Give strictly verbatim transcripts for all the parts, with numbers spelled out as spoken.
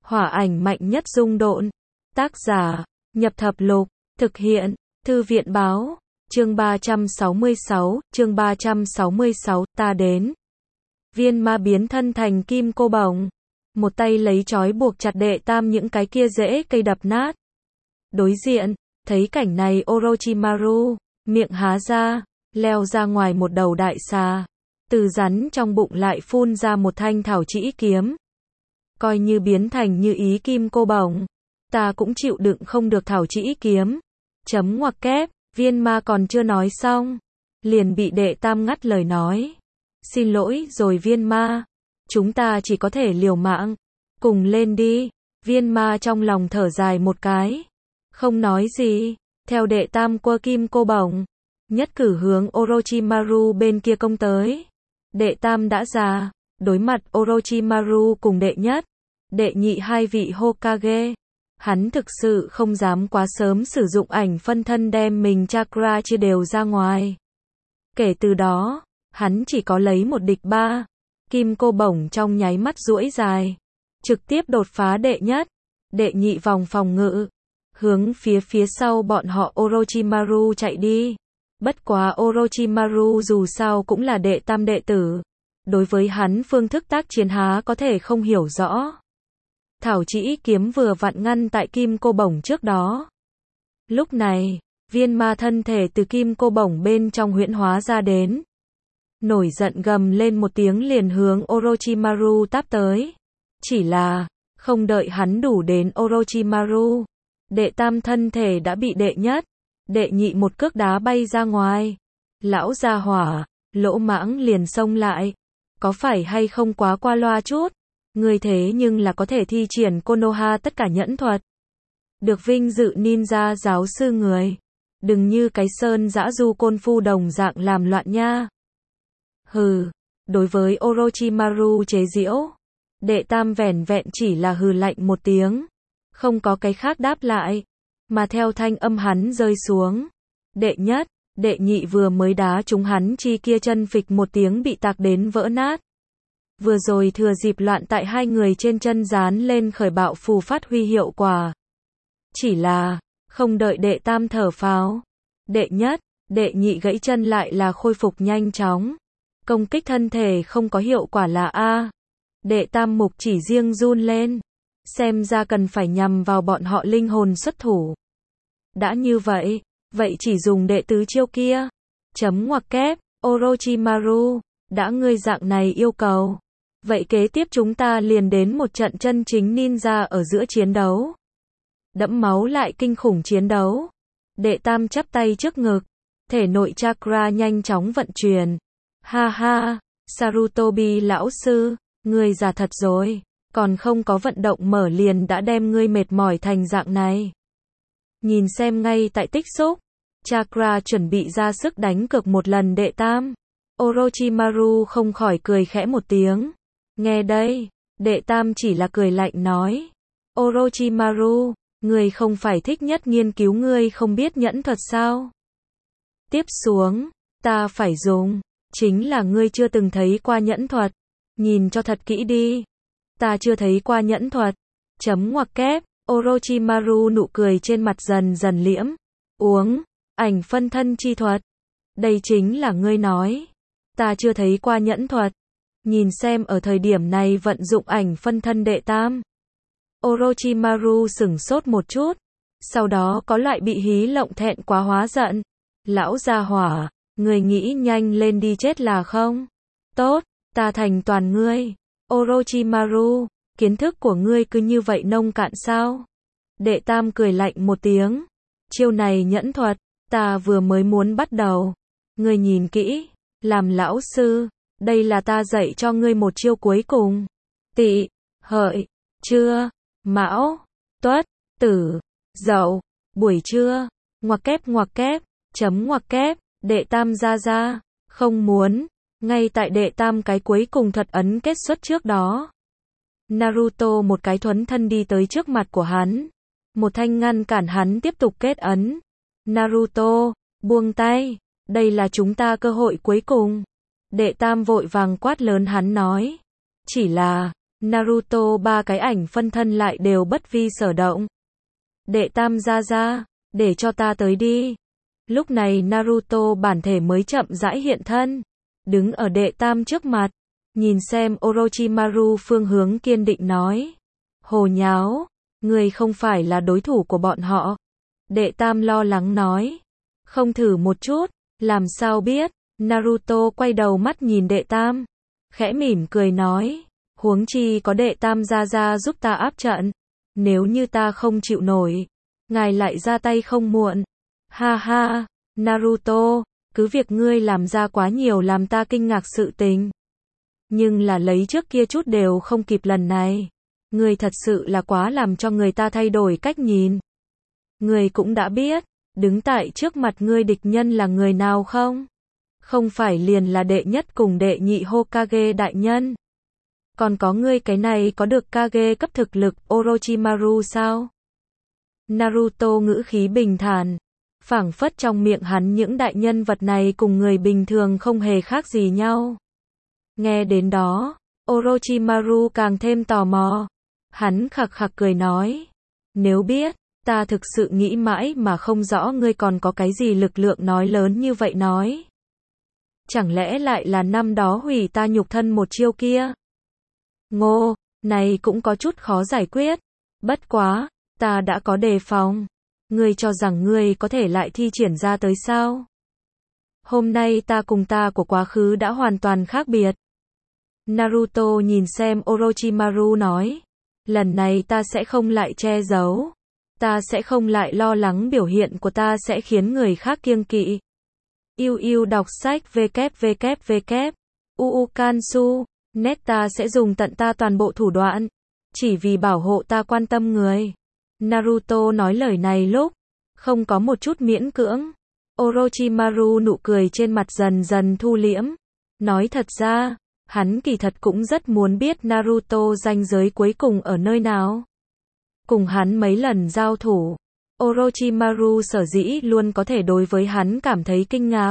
Hỏa ảnh mạnh nhất dung độn. Tác giả, Nhập Thập Lục, thực hiện, Thư viện báo, chương ba trăm sáu mươi sáu, chương ba trăm sáu mươi sáu, ta đến. Viên ma biến thân thành kim cô bổng, một tay lấy trói buộc chặt đệ tam những cái kia rễ cây đập nát. Đối diện, thấy cảnh này Orochimaru, miệng há ra, leo ra ngoài một đầu đại xà. Từ rắn trong bụng lại phun ra một thanh thảo trĩ kiếm. Coi như biến thành như ý kim cô bổng, ta cũng chịu đựng không được thảo trĩ kiếm. Chấm ngoặc kép, viên ma còn chưa nói xong, liền bị đệ tam ngắt lời nói. Xin lỗi rồi viên ma, chúng ta chỉ có thể liều mạng, cùng lên đi. Viên ma trong lòng thở dài một cái, không nói gì, theo đệ tam quơ kim cô bổng, nhất cử hướng Orochimaru bên kia công tới. Đệ tam đã già, đối mặt Orochimaru cùng đệ nhất, đệ nhị hai vị Hokage, hắn thực sự không dám quá sớm sử dụng ảnh phân thân đem mình chakra chia đều ra ngoài. Kể từ đó, hắn chỉ có lấy một địch ba. Kim cô bổng trong nháy mắt duỗi dài, trực tiếp đột phá đệ nhất, đệ nhị vòng phòng ngự, hướng phía phía sau bọn họ Orochimaru chạy đi. Bất quá Orochimaru dù sao cũng là đệ tam đệ tử, đối với hắn phương thức tác chiến há có thể không hiểu rõ. Thảo trĩ kiếm vừa vặn ngăn tại kim cô bổng trước đó. Lúc này, viên ma thân thể từ kim cô bổng bên trong huyễn hóa ra đến. Nổi giận gầm lên một tiếng liền hướng Orochimaru táp tới. Chỉ là, không đợi hắn đủ đến Orochimaru, đệ tam thân thể đã bị đệ nhất, đệ nhị một cước đá bay ra ngoài. Lão gia hỏa, lỗ mãng liền xông lại. Có phải hay không quá qua loa chút? Người thế nhưng là có thể thi triển Konoha tất cả nhẫn thuật. Được vinh dự ninja giáo sư người. Đừng như cái sơn dã du côn phu đồng dạng làm loạn nha. Hừ, đối với Orochimaru chế giễu, đệ tam vẻn vẹn chỉ là hừ lạnh một tiếng, không có cái khác đáp lại, mà theo thanh âm hắn rơi xuống, đệ nhất, đệ nhị vừa mới đá trúng hắn chi kia chân phịch một tiếng bị tạc đến vỡ nát. Vừa rồi thừa dịp loạn tại hai người trên chân dán lên khởi bạo phù phát huy hiệu quả. Chỉ là, không đợi đệ tam thở phào, đệ nhất, đệ nhị gãy chân lại là khôi phục nhanh chóng. Công kích thân thể không có hiệu quả là A. Đệ tam mục chỉ riêng run lên. Xem ra cần phải nhằm vào bọn họ linh hồn xuất thủ. Đã như vậy, vậy chỉ dùng đệ tứ chiêu kia. Chấm ngoặc kép, Orochimaru, đã ngươi dạng này yêu cầu. Vậy kế tiếp chúng ta liền đến một trận chân chính ninja ở giữa chiến đấu. Đẫm máu lại kinh khủng chiến đấu. Đệ tam chắp tay trước ngực. Thể nội chakra nhanh chóng vận chuyển. Ha ha, Sarutobi lão sư, ngươi già thật rồi, còn không có vận động mở liền đã đem ngươi mệt mỏi thành dạng này. Nhìn xem ngay tại tích xúc, chakra chuẩn bị ra sức đánh cược một lần đệ tam. Orochimaru không khỏi cười khẽ một tiếng. Nghe đây, đệ tam chỉ là cười lạnh nói. Orochimaru, ngươi không phải thích nhất nghiên cứu ngươi không biết nhẫn thuật sao? Tiếp xuống, ta phải dùng. Chính là ngươi chưa từng thấy qua nhẫn thuật. Nhìn cho thật kỹ đi. Ta chưa thấy qua nhẫn thuật. Chấm ngoặc kép, Orochimaru nụ cười trên mặt dần dần liễm. Uống, ảnh phân thân chi thuật. Đây chính là ngươi nói. Ta chưa thấy qua nhẫn thuật. Nhìn xem ở thời điểm này vận dụng ảnh phân thân đệ tam. Orochimaru sửng sốt một chút. Sau đó có loại bị hí lộng thẹn quá hóa giận. Lão gia hỏa. Người nghĩ nhanh lên đi chết là không? Tốt, ta thành toàn ngươi. Orochimaru, kiến thức của ngươi cứ như vậy nông cạn sao? Đệ tam cười lạnh một tiếng. Chiêu này nhẫn thuật, ta vừa mới muốn bắt đầu. Ngươi nhìn kỹ, làm lão sư, đây là ta dạy cho ngươi một chiêu cuối cùng. Tỵ, hợi, trưa, mão, tuất, tử, dậu, buổi trưa, ngoặc kép ngoặc kép, chấm ngoặc kép. Đệ tam ra ra, không muốn, ngay tại đệ tam cái cuối cùng thuật ấn kết xuất trước đó. Naruto một cái thuấn thân đi tới trước mặt của hắn. Một thanh ngăn cản hắn tiếp tục kết ấn. Naruto, buông tay, đây là chúng ta cơ hội cuối cùng. Đệ tam vội vàng quát lớn hắn nói. Chỉ là, Naruto ba cái ảnh phân thân lại đều bất vi sở động. Đệ tam gia gia, để cho ta tới đi. Lúc này Naruto bản thể mới chậm rãi hiện thân, đứng ở đệ tam trước mặt, nhìn xem Orochimaru phương hướng kiên định nói. Hồ nháo, người không phải là đối thủ của bọn họ. Đệ tam lo lắng nói. Không thử một chút, làm sao biết. Naruto quay đầu mắt nhìn đệ tam, khẽ mỉm cười nói. Huống chi có đệ tam gia gia giúp ta áp trận. Nếu như ta không chịu nổi, ngài lại ra tay không muộn. Ha ha, Naruto, cứ việc ngươi làm ra quá nhiều làm ta kinh ngạc sự tình. Nhưng là lấy trước kia chút đều không kịp lần này. Ngươi thật sự là quá làm cho người ta thay đổi cách nhìn. Ngươi cũng đã biết, đứng tại trước mặt ngươi địch nhân là người nào không? Không phải liền là đệ nhất cùng đệ nhị Hokage đại nhân. Còn có ngươi cái này có được Kage cấp thực lực Orochimaru sao? Naruto ngữ khí bình thản, phảng phất trong miệng hắn những đại nhân vật này cùng người bình thường không hề khác gì nhau. Nghe đến đó, Orochimaru càng thêm tò mò. Hắn khặc khặc cười nói, nếu biết, ta thực sự nghĩ mãi mà không rõ ngươi còn có cái gì lực lượng nói lớn như vậy nói. Chẳng lẽ lại là năm đó hủy ta nhục thân một chiêu kia? Ngô, này cũng có chút khó giải quyết. Bất quá, ta đã có đề phòng. Ngươi cho rằng ngươi có thể lại thi triển ra tới sao? Hôm nay ta cùng ta của quá khứ đã hoàn toàn khác biệt. Naruto nhìn xem Orochimaru nói. Lần này ta sẽ không lại che giấu. Ta sẽ không lại lo lắng biểu hiện của ta sẽ khiến người khác kiêng kỵ. Yêu yêu đọc sách www. Uukansu. Net ta sẽ dùng tận ta toàn bộ thủ đoạn. Chỉ vì bảo hộ ta quan tâm người. Naruto nói lời này lúc không có một chút miễn cưỡng. Orochimaru nụ cười trên mặt dần dần thu liễm. Nói thật ra, hắn kỳ thật cũng rất muốn biết Naruto ranh giới cuối cùng ở nơi nào. Cùng hắn mấy lần giao thủ, Orochimaru sở dĩ luôn có thể đối với hắn cảm thấy kinh ngạc.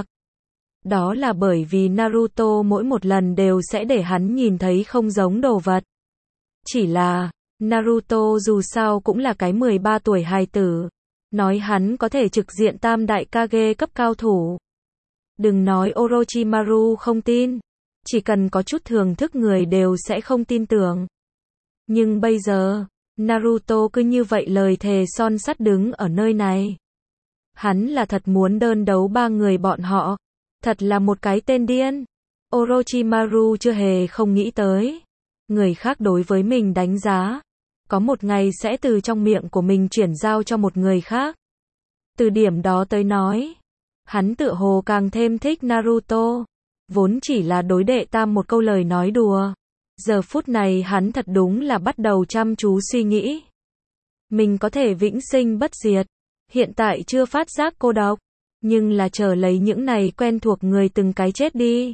Đó là bởi vì Naruto mỗi một lần đều sẽ để hắn nhìn thấy không giống đồ vật. Chỉ là, Naruto dù sao cũng là cái mười ba tuổi hài tử. Nói hắn có thể trực diện tam đại Kage cấp cao thủ. Đừng nói Orochimaru không tin. Chỉ cần có chút thưởng thức người đều sẽ không tin tưởng. Nhưng bây giờ, Naruto cứ như vậy lời thề son sắt đứng ở nơi này. Hắn là thật muốn đơn đấu ba người bọn họ. Thật là một cái tên điên. Orochimaru chưa hề không nghĩ tới. Người khác đối với mình đánh giá. Có một ngày sẽ từ trong miệng của mình chuyển giao cho một người khác. Từ điểm đó tới nói. Hắn tựa hồ càng thêm thích Naruto. Vốn chỉ là đối đệ tam một câu lời nói đùa. Giờ phút này hắn thật đúng là bắt đầu chăm chú suy nghĩ. Mình có thể vĩnh sinh bất diệt. Hiện tại chưa phát giác cô độc. Nhưng là chờ lấy những này quen thuộc người từng cái chết đi.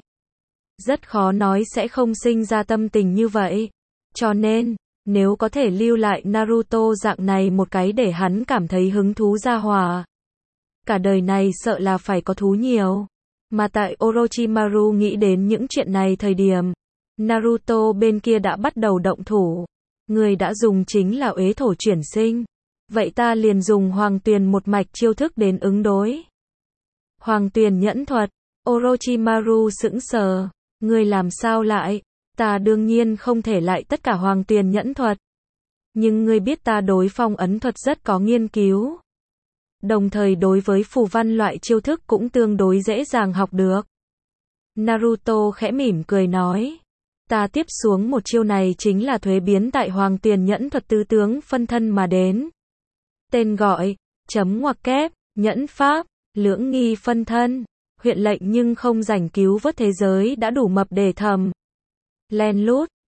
Rất khó nói sẽ không sinh ra tâm tình như vậy. Cho nên, nếu có thể lưu lại Naruto dạng này một cái để hắn cảm thấy hứng thú ra hòa. Cả đời này sợ là phải có thú nhiều. Mà tại Orochimaru nghĩ đến những chuyện này thời điểm, Naruto bên kia đã bắt đầu động thủ. Người đã dùng chính là uế thổ chuyển sinh. Vậy ta liền dùng Hoàng Tuyền một mạch chiêu thức đến ứng đối. Hoàng Tuyền nhẫn thuật. Orochimaru sững sờ. Người làm sao lại? Ta đương nhiên không thể lại tất cả Hoàng Tuyền nhẫn thuật. Nhưng ngươi biết ta đối phong ấn thuật rất có nghiên cứu. Đồng thời đối với phù văn loại chiêu thức cũng tương đối dễ dàng học được. Naruto khẽ mỉm cười nói. Ta tiếp xuống một chiêu này chính là thuế biến tại Hoàng Tuyền nhẫn thuật tứ tướng phân thân mà đến. Tên gọi, chấm ngoặc kép, nhẫn pháp, lưỡng nghi phân thân. Huyện lệnh nhưng không rảnh cứu vớt thế giới đã đủ mập để thầm. Len lút,